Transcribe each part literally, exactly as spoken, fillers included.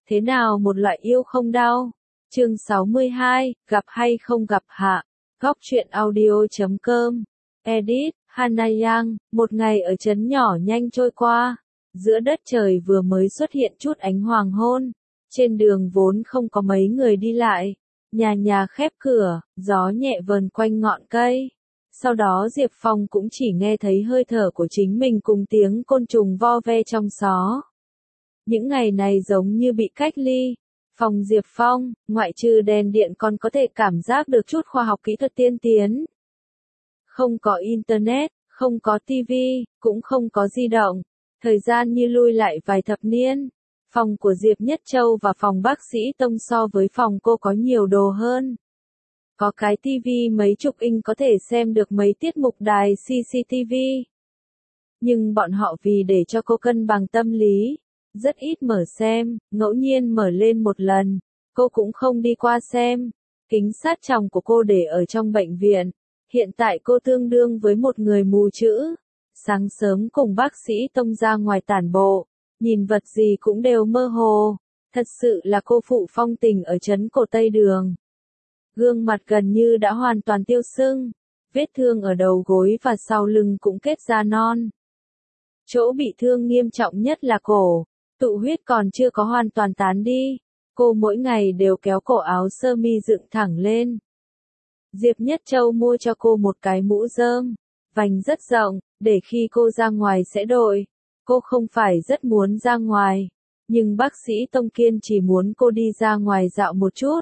Thế nào một loại yêu không đau? Chương sáu mươi hai, gặp hay không gặp hạ. Góc truyện audio.com. Edit, Hana Yang, một ngày ở trấn nhỏ nhanh trôi qua. Giữa đất trời vừa mới xuất hiện chút ánh hoàng hôn. Trên đường vốn không có mấy người đi lại. Nhà nhà khép cửa, gió nhẹ vờn quanh ngọn cây. Sau đó Diệp Phong cũng chỉ nghe thấy hơi thở của chính mình cùng tiếng côn trùng vo ve trong xó. Những ngày này giống như bị cách ly. Phòng Diệp Phong, ngoại trừ đèn điện còn có thể cảm giác được chút khoa học kỹ thuật tiên tiến. Không có internet, không có tivi, cũng không có di động. Thời gian như lui lại vài thập niên. Phòng của Diệp Nhất Châu và phòng bác sĩ Tông so với phòng cô có nhiều đồ hơn. Có cái tivi mấy chục inch có thể xem được mấy tiết mục đài xê xê tê vê. Nhưng bọn họ vì để cho cô cân bằng tâm lý, rất ít mở xem, ngẫu nhiên mở lên một lần, cô cũng không đi qua xem. Kính sát tròng của cô để ở trong bệnh viện. Hiện tại cô tương đương với một người mù chữ. Sáng sớm cùng bác sĩ Tông ra ngoài tản bộ, nhìn vật gì cũng đều mơ hồ. Thật sự là cô phụ phong tình ở trấn Cổ Tây Đường. Gương mặt gần như đã hoàn toàn tiêu sưng, vết thương ở đầu gối và sau lưng cũng kết ra non. Chỗ bị thương nghiêm trọng nhất là cổ, tụ huyết còn chưa có hoàn toàn tán đi. Cô mỗi ngày đều kéo cổ áo sơ mi dựng thẳng lên. Diệp Nhất Châu mua cho cô một cái mũ rơm, vành rất rộng, để khi cô ra ngoài sẽ đội. Cô không phải rất muốn ra ngoài, nhưng bác sĩ Tông kiên chỉ muốn cô đi ra ngoài dạo một chút.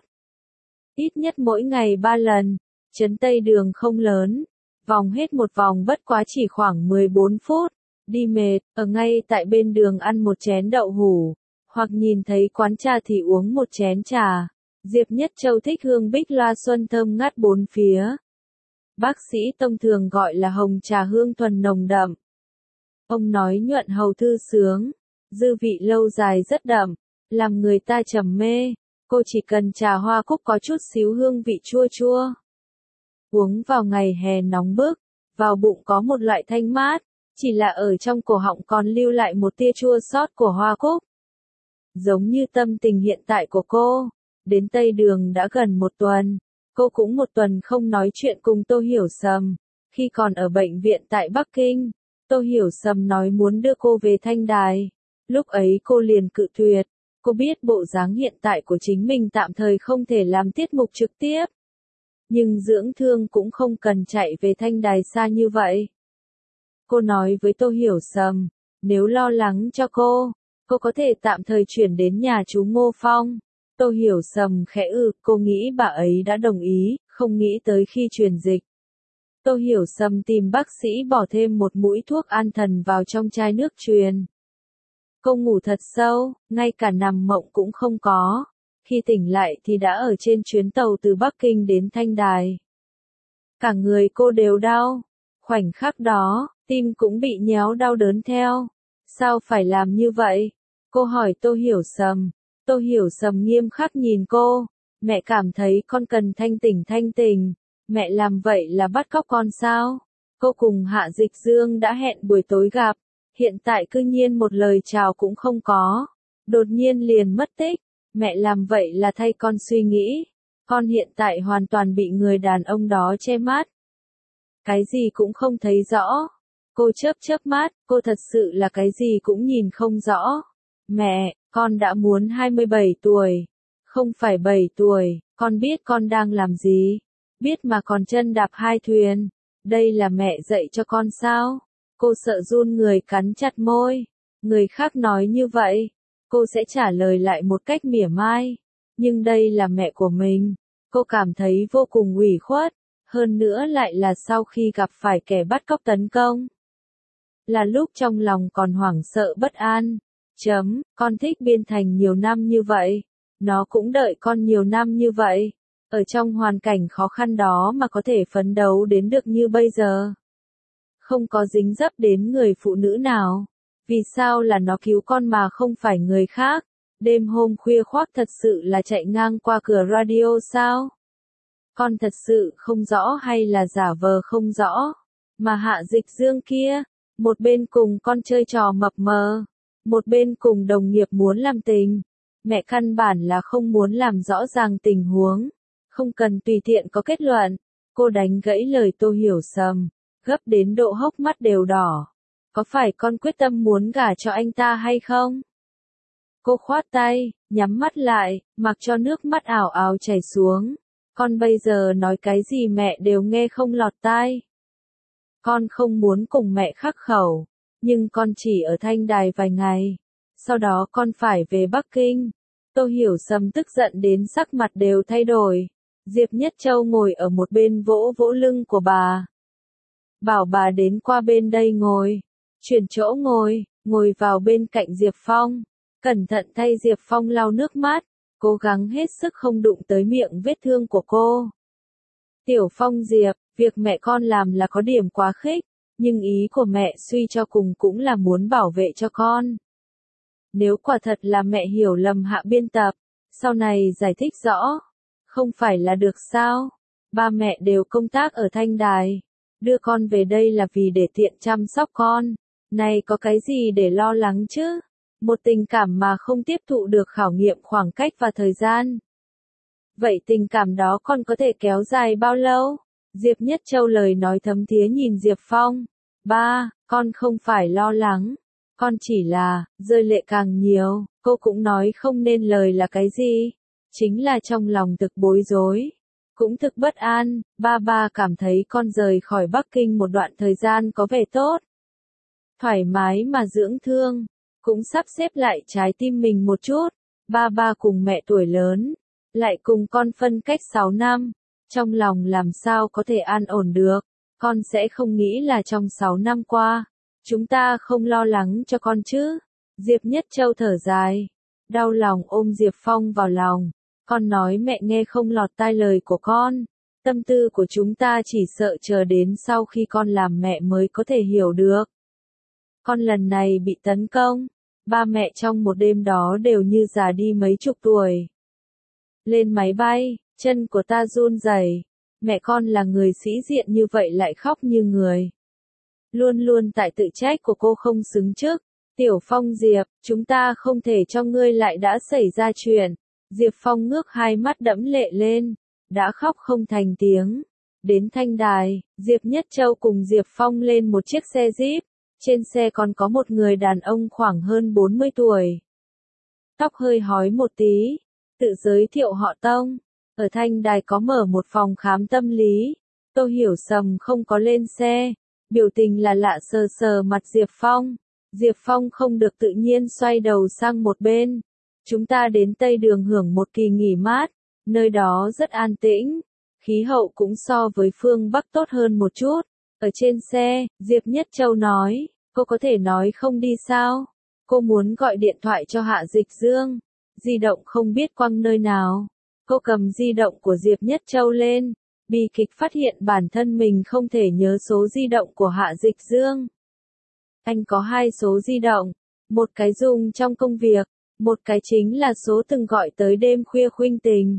Ít nhất mỗi ngày ba lần, trấn Tây Đường không lớn, vòng hết một vòng bất quá chỉ khoảng mười bốn phút, đi mệt, ở ngay tại bên đường ăn một chén đậu hủ, hoặc nhìn thấy quán trà thì uống một chén trà. Diệp Nhất Châu thích hương bích loa xuân thơm ngát bốn phía. Bác sĩ Tông thường gọi là hồng trà hương thuần nồng đậm. Ông nói nhuận hầu thư sướng, dư vị lâu dài rất đậm, làm người ta trầm mê. Cô chỉ cần trà hoa cúc có chút xíu hương vị chua chua. Uống vào ngày hè nóng bức, vào bụng có một loại thanh mát, chỉ là ở trong cổ họng còn lưu lại một tia chua xót của hoa cúc. Giống như tâm tình hiện tại của cô, đến Tây Đường đã gần một tuần, cô cũng một tuần không nói chuyện cùng Tô Hiểu Sầm. Khi còn ở bệnh viện tại Bắc Kinh, Tô Hiểu Sầm nói muốn đưa cô về Thanh Đài. Lúc ấy cô liền cự tuyệt. Cô biết bộ dáng hiện tại của chính mình tạm thời không thể làm tiết mục trực tiếp. Nhưng dưỡng thương cũng không cần chạy về Thanh Đài xa như vậy. Cô nói với Tô Hiểu Sầm, nếu lo lắng cho cô, cô có thể tạm thời chuyển đến nhà chú Ngô Phong. Tô Hiểu Sầm khẽ ừ, cô nghĩ bà ấy đã đồng ý, không nghĩ tới khi truyền dịch. Tô Hiểu Sầm tìm bác sĩ bỏ thêm một mũi thuốc an thần vào trong chai nước truyền. Cô ngủ thật sâu, ngay cả nằm mộng cũng không có. Khi tỉnh lại thì đã ở trên chuyến tàu từ Bắc Kinh đến Thanh Đài. Cả người cô đều đau. Khoảnh khắc đó, tim cũng bị nhéo đau đớn theo. Sao phải làm như vậy? Cô hỏi Tô Hiểu Sầm. Tô Hiểu Sầm nghiêm khắc nhìn cô. Mẹ cảm thấy con cần thanh tỉnh thanh tỉnh. Mẹ làm vậy là bắt cóc con sao? Cô cùng Hạ Dịch Dương đã hẹn buổi tối gặp. Hiện tại cư nhiên một lời chào cũng không có. Đột nhiên liền mất tích. Mẹ làm vậy là thay con suy nghĩ. Con hiện tại hoàn toàn bị người đàn ông đó che mắt. Cái gì cũng không thấy rõ. Cô chớp chớp mắt, cô thật sự là cái gì cũng nhìn không rõ. Mẹ, con đã muốn hai mươi bảy tuổi. Không phải bảy tuổi, con biết con đang làm gì. Biết mà còn chân đạp hai thuyền. Đây là mẹ dạy cho con sao? Cô sợ run người cắn chặt môi. Người khác nói như vậy, cô sẽ trả lời lại một cách mỉa mai. Nhưng đây là mẹ của mình. Cô cảm thấy vô cùng ủy khuất. Hơn nữa lại là sau khi gặp phải kẻ bắt cóc tấn công. Là lúc trong lòng còn hoảng sợ bất an. Chấm, con thích Biên Thành nhiều năm như vậy. Nó cũng đợi con nhiều năm như vậy. Ở trong hoàn cảnh khó khăn đó mà có thể phấn đấu đến được như bây giờ. Không có dính dấp đến người phụ nữ nào. Vì sao là nó cứu con mà không phải người khác? Đêm hôm khuya khoác thật sự là chạy ngang qua cửa radio sao? Con thật sự không rõ hay là giả vờ không rõ? Mà Hạ Dịch Dương kia, một bên cùng con chơi trò mập mờ, một bên cùng đồng nghiệp muốn làm tình. Mẹ căn bản là không muốn làm rõ ràng tình huống. Không cần tùy tiện có kết luận. Cô đánh gãy lời Tô Hiểu Sầm, gấp đến độ hốc mắt đều đỏ. Có phải con quyết tâm muốn gả cho anh ta hay không? Cô khoát tay, nhắm mắt lại, mặc cho nước mắt ảo ảo chảy xuống. Con bây giờ nói cái gì mẹ đều nghe không lọt tai. Con không muốn cùng mẹ khắc khẩu, nhưng con chỉ ở Thanh Đài vài ngày. Sau đó con phải về Bắc Kinh. Tô Hiểu Sầm tức giận đến sắc mặt đều thay đổi. Diệp Nhất Châu ngồi ở một bên vỗ vỗ lưng của bà. Bảo bà đến qua bên đây ngồi. Chuyển chỗ ngồi, ngồi vào bên cạnh Diệp Phong. Cẩn thận thay Diệp Phong lau nước mắt. Cố gắng hết sức không đụng tới miệng vết thương của cô. Tiểu Phong Diệp, việc mẹ con làm là có điểm quá khích. Nhưng ý của mẹ suy cho cùng cũng là muốn bảo vệ cho con. Nếu quả thật là mẹ hiểu lầm Hạ biên tập, sau này giải thích rõ. Không phải là được sao? Ba mẹ đều công tác ở Thanh Đài. Đưa con về đây là vì để tiện chăm sóc con. Này có cái gì để lo lắng chứ? Một tình cảm mà không tiếp thụ được khảo nghiệm khoảng cách và thời gian. Vậy tình cảm đó con có thể kéo dài bao lâu? Diệp Nhất Châu lời nói thấm thía nhìn Diệp Phong. Ba, con không phải lo lắng. Con chỉ là, rơi lệ càng nhiều, cô cũng nói không nên lời là cái gì. Chính là trong lòng thực bối rối. Cũng thực bất an, ba ba cảm thấy con rời khỏi Bắc Kinh một đoạn thời gian có vẻ tốt. Thoải mái mà dưỡng thương. Cũng sắp xếp lại trái tim mình một chút. Ba ba cùng mẹ tuổi lớn. Lại cùng con phân cách sáu năm. Trong lòng làm sao có thể an ổn được. Con sẽ không nghĩ là trong sáu năm qua. Chúng ta không lo lắng cho con chứ. Diệp Nhất Châu thở dài. Đau lòng ôm Diệp Phong vào lòng. Con nói mẹ nghe không lọt tai lời của con. Tâm tư của chúng ta chỉ sợ chờ đến sau khi con làm mẹ mới có thể hiểu được. Con lần này bị tấn công. Ba mẹ trong một đêm đó đều như già đi mấy chục tuổi. Lên máy bay, chân của ta run rẩy. Mẹ con là người sĩ diện như vậy lại khóc như người. Luôn luôn tại tự trách của cô không xứng trước. Tiểu Phong Diệp, chúng ta không thể cho ngươi lại đã xảy ra chuyện. Diệp Phong ngước hai mắt đẫm lệ lên. Đã khóc không thành tiếng. Đến Thanh Đài, Diệp Nhất Châu cùng Diệp Phong lên một chiếc xe Jeep. Trên xe còn có một người đàn ông khoảng hơn bốn mươi tuổi. Tóc hơi hói một tí. Tự giới thiệu họ Tông. Ở Thanh Đài có mở một phòng khám tâm lý. Tô Hiểu Sầm không có lên xe. Biểu tình là lạ sờ sờ mặt Diệp Phong. Diệp Phong không được tự nhiên xoay đầu sang một bên. Chúng ta đến Tây Đường hưởng một kỳ nghỉ mát. Nơi đó rất an tĩnh. Khí hậu cũng so với phương Bắc tốt hơn một chút. Ở trên xe, Diệp Nhất Châu nói, cô có thể nói không đi sao? Cô muốn gọi điện thoại cho Hạ Dịch Dương. Di động không biết quăng nơi nào. Cô cầm di động của Diệp Nhất Châu lên. Bi kịch phát hiện bản thân mình không thể nhớ số di động của Hạ Dịch Dương. Anh có hai số di động. Một cái dùng trong công việc. Một cái chính là số từng gọi tới đêm khuya khuynh tình.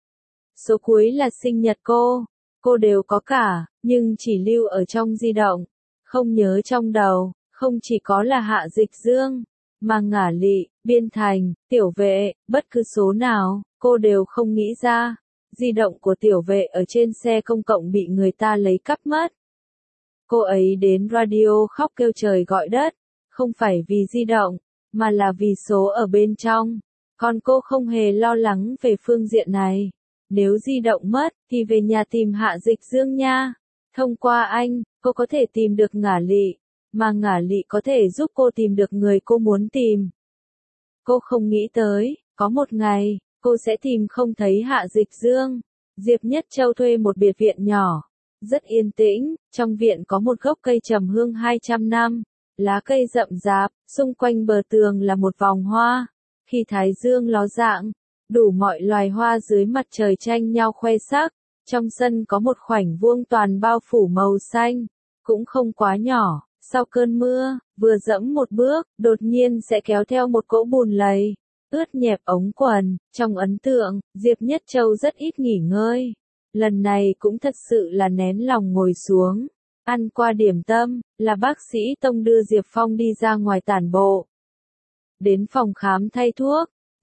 Số cuối là sinh nhật cô. Cô đều có cả, nhưng chỉ lưu ở trong di động. Không nhớ trong đầu, không chỉ có là Hạ Dịch Dương, mà Ngả Lị, Biên Thành, Tiểu Vệ, bất cứ số nào, cô đều không nghĩ ra. Di động của Tiểu Vệ ở trên xe công cộng bị người ta lấy cắp mất. Cô ấy đến radio khóc kêu trời gọi đất, không phải vì di động, mà là vì số ở bên trong. Còn cô không hề lo lắng về phương diện này. Nếu di động mất, thì về nhà tìm Hạ Dịch Dương nha. Thông qua anh, cô có thể tìm được Ngả Lị, mà Ngả Lị có thể giúp cô tìm được người cô muốn tìm. Cô không nghĩ tới, có một ngày, cô sẽ tìm không thấy Hạ Dịch Dương. Diệp Nhất Châu thuê một biệt viện nhỏ, rất yên tĩnh, trong viện có một gốc cây trầm hương hai trăm năm, lá cây rậm rạp, xung quanh bờ tường là một vòng hoa. Khi thái dương ló dạng, đủ mọi loài hoa dưới mặt trời tranh nhau khoe sắc. Trong sân có một khoảnh vuông toàn bao phủ màu xanh, cũng không quá nhỏ. Sau cơn mưa, vừa dẫm một bước, đột nhiên sẽ kéo theo một cỗ bùn lầy, ướt nhẹp ống quần. Trong ấn tượng, Diệp Nhất Châu rất ít nghỉ ngơi. Lần này cũng thật sự là nén lòng ngồi xuống. Ăn qua điểm tâm, là bác sĩ Tông đưa Diệp Phong đi ra ngoài tản bộ. Đến phòng khám thay thuốc,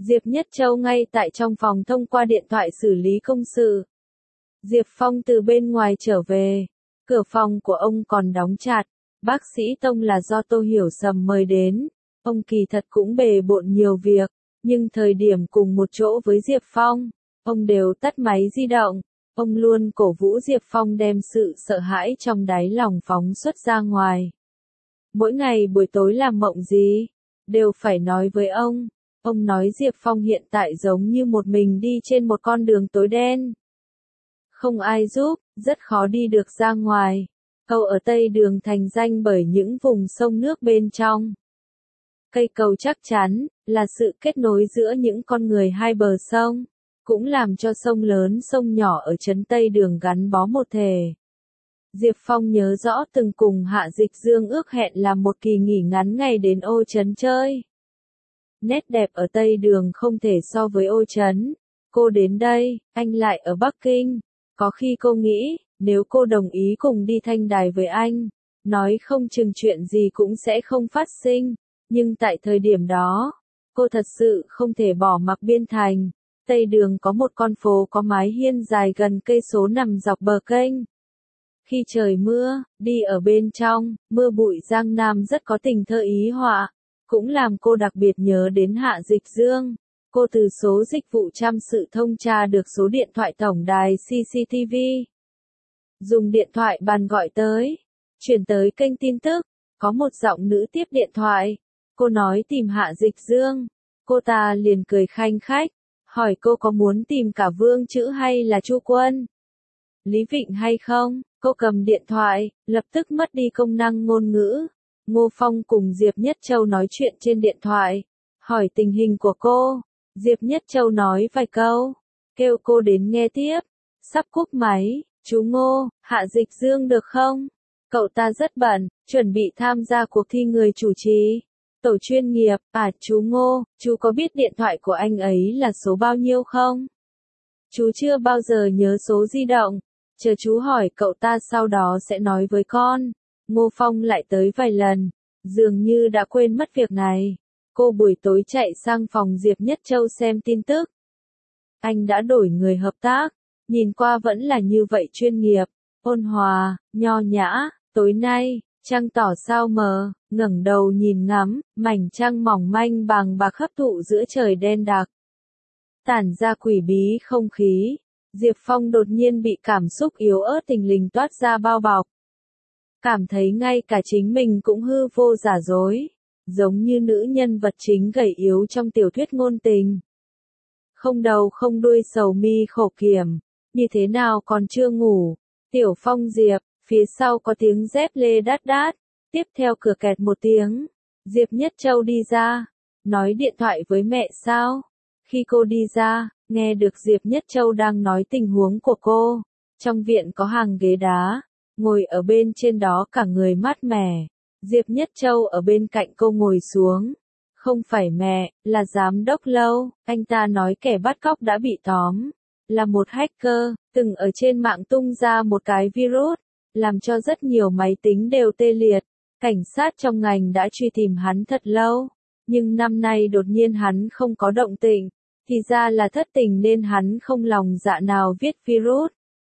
Diệp Nhất Châu ngay tại trong phòng thông qua điện thoại xử lý công sự. Diệp Phong từ bên ngoài trở về. Cửa phòng của ông còn đóng chặt. Bác sĩ Tông là do Tô Hiểu Sầm mời đến. Ông kỳ thật cũng bề bộn nhiều việc. Nhưng thời điểm cùng một chỗ với Diệp Phong, ông đều tắt máy di động. Ông luôn cổ vũ Diệp Phong đem sự sợ hãi trong đáy lòng phóng xuất ra ngoài. Mỗi ngày buổi tối làm mộng gì, đều phải nói với ông. Ông nói Diệp Phong hiện tại giống như một mình đi trên một con đường tối đen. Không ai giúp, rất khó đi được ra ngoài. Cầu ở Tây Đường thành danh bởi những vùng sông nước bên trong. Cây cầu chắc chắn là sự kết nối giữa những con người hai bờ sông, cũng làm cho sông lớn sông nhỏ ở trấn Tây Đường gắn bó một thể. Diệp Phong nhớ rõ từng cùng Hạ Dịch Dương ước hẹn làm một kỳ nghỉ ngắn ngày đến Ô Trấn chơi. Nét đẹp ở Tây Đường không thể so với Ô Trấn. Cô đến đây, anh lại ở Bắc Kinh. Có khi cô nghĩ, nếu cô đồng ý cùng đi Thanh Đài với anh, nói không chừng chuyện gì cũng sẽ không phát sinh. Nhưng tại thời điểm đó, cô thật sự không thể bỏ mặc Biên Thành. Tây Đường có một con phố có mái hiên dài gần cây số nằm dọc bờ kênh. Khi trời mưa, đi ở bên trong, mưa bụi Giang Nam rất có tình thơ ý họa, cũng làm cô đặc biệt nhớ đến Hạ Dịch Dương. Cô từ số dịch vụ chăm sự thông tra được số điện thoại tổng đài xê xê tê vê. Dùng điện thoại bàn gọi tới, chuyển tới kênh tin tức, có một giọng nữ tiếp điện thoại. Cô nói tìm Hạ Dịch Dương. Cô ta liền cười khanh khách, hỏi cô có muốn tìm cả Vương Chữ hay là Chu Quân, Lý Vịnh hay không. Cô cầm điện thoại, lập tức mất đi công năng ngôn ngữ. Ngô Phong cùng Diệp Nhất Châu nói chuyện trên điện thoại, hỏi tình hình của cô. Diệp Nhất Châu nói vài câu, kêu cô đến nghe tiếp. Sắp cúp máy, chú Ngô, Hạ Dịch Dương được không? Cậu ta rất bận, chuẩn bị tham gia cuộc thi người chủ trì tổ chuyên nghiệp. À chú Ngô, chú có biết điện thoại của anh ấy là số bao nhiêu không? Chú chưa bao giờ nhớ số di động. Chờ chú hỏi cậu ta sau đó sẽ nói với con. Ngô Phong lại tới vài lần, dường như đã quên mất việc này. Cô buổi tối chạy sang phòng Diệp Nhất Châu xem tin tức. Anh đã đổi người hợp tác, nhìn qua vẫn là như vậy chuyên nghiệp, ôn hòa, nho nhã. Tối nay, trăng tỏ sao mờ, ngẩng đầu nhìn ngắm, mảnh trăng mỏng manh bằng bạc hấp thụ giữa trời đen đặc. Tản ra quỷ bí không khí. Diệp Phong đột nhiên bị cảm xúc yếu ớt thình lình toát ra bao bọc. Cảm thấy ngay cả chính mình cũng hư vô giả dối, giống như nữ nhân vật chính gầy yếu trong tiểu thuyết ngôn tình. Không đầu không đuôi sầu mi khổ kiểm, như thế nào còn chưa ngủ. Tiểu Phong Diệp, phía sau có tiếng dép lê đát đát, tiếp theo cửa kẹt một tiếng. Diệp Nhất Châu đi ra, nói điện thoại với mẹ sao? Khi cô đi ra, nghe được Diệp Nhất Châu đang nói tình huống của cô. Trong viện có hàng ghế đá, ngồi ở bên trên đó cả người mát mẻ. Diệp Nhất Châu ở bên cạnh cô ngồi xuống. Không phải mẹ, là giám đốc Lâu. Anh ta nói kẻ bắt cóc đã bị tóm. Là một hacker, từng ở trên mạng tung ra một cái virus, làm cho rất nhiều máy tính đều tê liệt. Cảnh sát trong ngành đã truy tìm hắn thật lâu. Nhưng năm nay đột nhiên hắn không có động tĩnh. Thì ra là thất tình nên hắn không lòng dạ nào viết virus.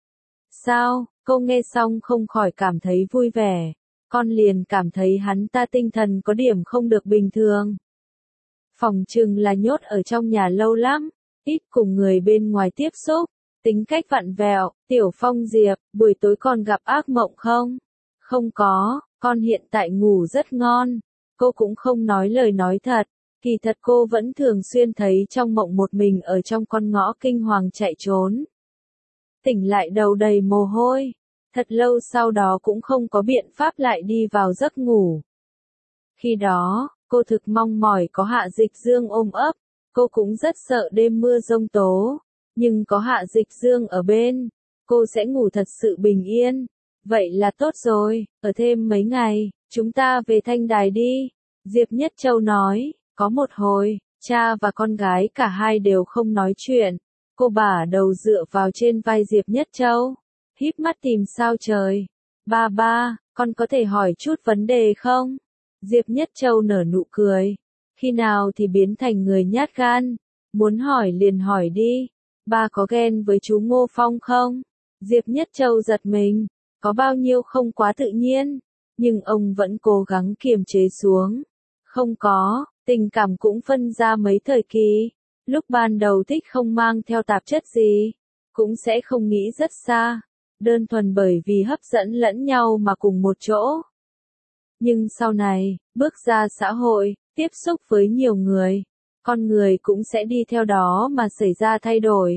Sao, cô nghe xong không khỏi cảm thấy vui vẻ. Con liền cảm thấy hắn ta tinh thần có điểm không được bình thường. Phòng chừng là nhốt ở trong nhà lâu lắm, ít cùng người bên ngoài tiếp xúc, tính cách vặn vẹo. Tiểu Phong Diệp, buổi tối con gặp ác mộng không? Không có, con hiện tại ngủ rất ngon. Cô cũng không nói lời nói thật. Kỳ thật cô vẫn thường xuyên thấy trong mộng một mình ở trong con ngõ kinh hoàng chạy trốn. Tỉnh lại đầu đầy mồ hôi. Thật lâu sau đó cũng không có biện pháp lại đi vào giấc ngủ. Khi đó, cô thực mong mỏi có Hạ Dịch Dương ôm ấp. Cô cũng rất sợ đêm mưa giông tố. Nhưng có Hạ Dịch Dương ở bên, cô sẽ ngủ thật sự bình yên. Vậy là tốt rồi, ở thêm mấy ngày, chúng ta về Thanh Đài đi. Diệp Nhất Châu nói. Có một hồi, cha và con gái cả hai đều không nói chuyện. Cô bả đầu dựa vào trên vai Diệp Nhất Châu, híp mắt tìm sao trời. Ba ba, con có thể hỏi chút vấn đề không? Diệp Nhất Châu nở nụ cười. Khi nào thì biến thành người nhát gan, Muốn hỏi liền hỏi đi. Ba có ghen với chú Ngô Phong không? Diệp Nhất Châu giật mình. Có bao nhiêu không quá tự nhiên. Nhưng ông vẫn cố gắng kiềm chế xuống. Không có, tình cảm cũng phân ra mấy thời kỳ. Lúc ban đầu thích không mang theo tạp chất gì. Cũng sẽ không nghĩ rất xa. Đơn thuần bởi vì hấp dẫn lẫn nhau mà cùng một chỗ. Nhưng sau này, bước ra xã hội, tiếp xúc với nhiều người, con người cũng sẽ đi theo đó mà xảy ra thay đổi.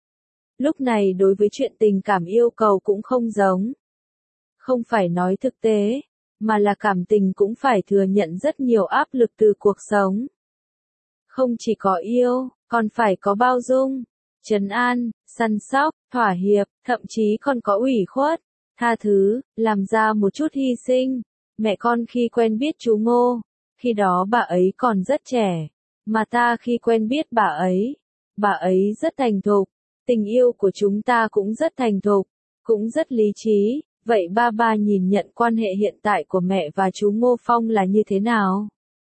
Lúc này đối với chuyện tình cảm yêu cầu cũng không giống. Không phải nói thực tế, mà là cảm tình cũng phải thừa nhận rất nhiều áp lực từ cuộc sống. Không chỉ có yêu, còn phải có bao dung, trấn an, săn sóc, thỏa hiệp, thậm chí còn có ủy khuất, tha thứ, làm ra một chút hy sinh. Mẹ con khi quen biết chú Ngô, khi đó bà ấy còn rất trẻ, mà ta khi quen biết bà ấy, bà ấy rất thành thục, tình yêu của chúng ta cũng rất thành thục, cũng rất lý trí. Vậy ba ba nhìn nhận quan hệ hiện tại của mẹ và chú Ngô Phong là như thế nào?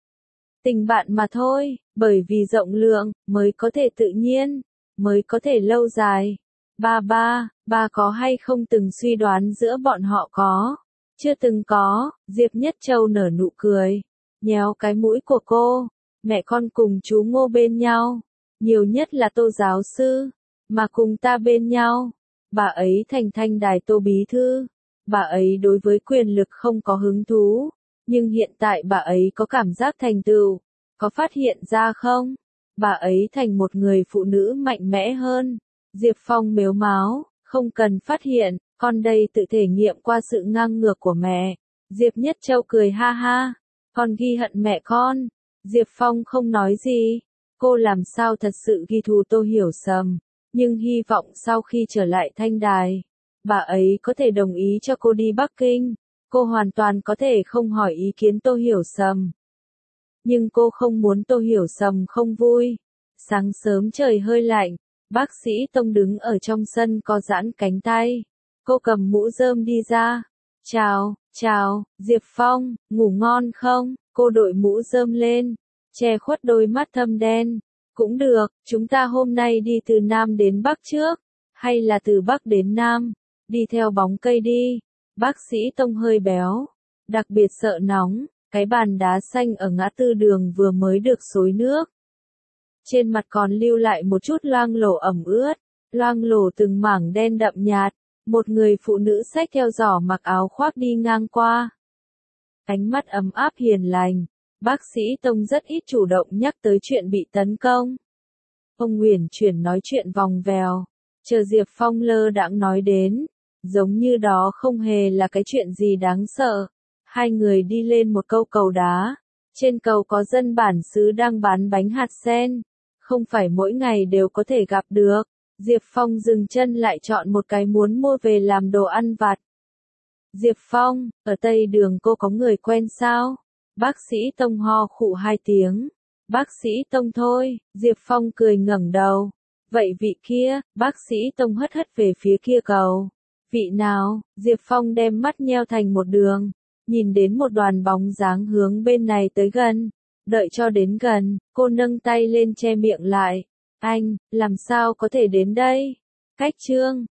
Tình bạn mà thôi, bởi vì rộng lượng, mới có thể tự nhiên, mới có thể lâu dài. Ba ba, ba có hay không từng suy đoán giữa bọn họ có? Chưa từng có, Diệp Nhất Châu nở nụ cười, nhéo cái mũi của cô. Mẹ con cùng chú Ngô bên nhau, nhiều nhất là Tô giáo sư, mà cùng ta bên nhau. Bà ấy thành thanh đài Tô bí thư. Bà ấy đối với quyền lực không có hứng thú, nhưng hiện tại bà ấy có cảm giác thành tựu, có phát hiện ra không? Bà ấy thành một người phụ nữ mạnh mẽ hơn. Diệp Phong mếu máo, không cần phát hiện, con đây tự thể nghiệm qua sự ngang ngược của mẹ. Diệp Nhất Châu cười ha ha, con ghi hận mẹ con. Diệp Phong không nói gì, cô làm sao thật sự ghi thù Tô Hiểu Sầm, nhưng hy vọng sau khi trở lại thanh đài, bà ấy có thể đồng ý cho cô đi Bắc Kinh. Cô hoàn toàn có thể không hỏi ý kiến Tô Hiểu Sầm. Nhưng cô không muốn Tô Hiểu Sầm không vui. Sáng sớm trời hơi lạnh, bác sĩ Tông đứng ở trong sân co giãn cánh tay. Cô cầm mũ rơm đi ra. Chào, chào, Diệp Phong, ngủ ngon không? Cô đội mũ rơm lên, che khuất đôi mắt thâm đen. Cũng được, chúng ta hôm nay đi từ Nam đến Bắc trước, hay là từ Bắc đến Nam? Đi theo bóng cây đi. Bác sĩ Tông hơi béo, đặc biệt sợ nóng. Cái bàn đá xanh ở ngã tư đường vừa mới được xối nước. Trên mặt còn lưu lại một chút loang lổ ẩm ướt, loang lổ từng mảng đen đậm nhạt. Một người phụ nữ xách theo giỏ mặc áo khoác đi ngang qua. Ánh mắt ấm áp hiền lành. Bác sĩ Tông rất ít chủ động nhắc tới chuyện bị tấn công. Ông uyển chuyển nói chuyện vòng vèo, chờ Diệp Phong lơ đãng nói đến, giống như đó không hề là cái chuyện gì đáng sợ. Hai người đi lên một câu cầu đá. Trên cầu có dân bản xứ đang bán bánh hạt sen. Không phải mỗi ngày đều có thể gặp được. Diệp Phong dừng chân lại chọn một cái muốn mua về làm đồ ăn vặt. Diệp Phong, ở Tây Đường cô có người quen sao? Bác sĩ Tông ho khụ hai tiếng. Bác sĩ Tông thôi. Diệp Phong cười ngẩng đầu. Vậy vị kia, bác sĩ Tông hất hất về phía kia cầu. Vị nào? Diệp Phong đem mắt nheo thành một đường. Nhìn đến một đoàn bóng dáng hướng bên này tới gần. Đợi cho đến gần, cô nâng tay lên che miệng lại. Anh, làm sao có thể đến đây? Cách Trương,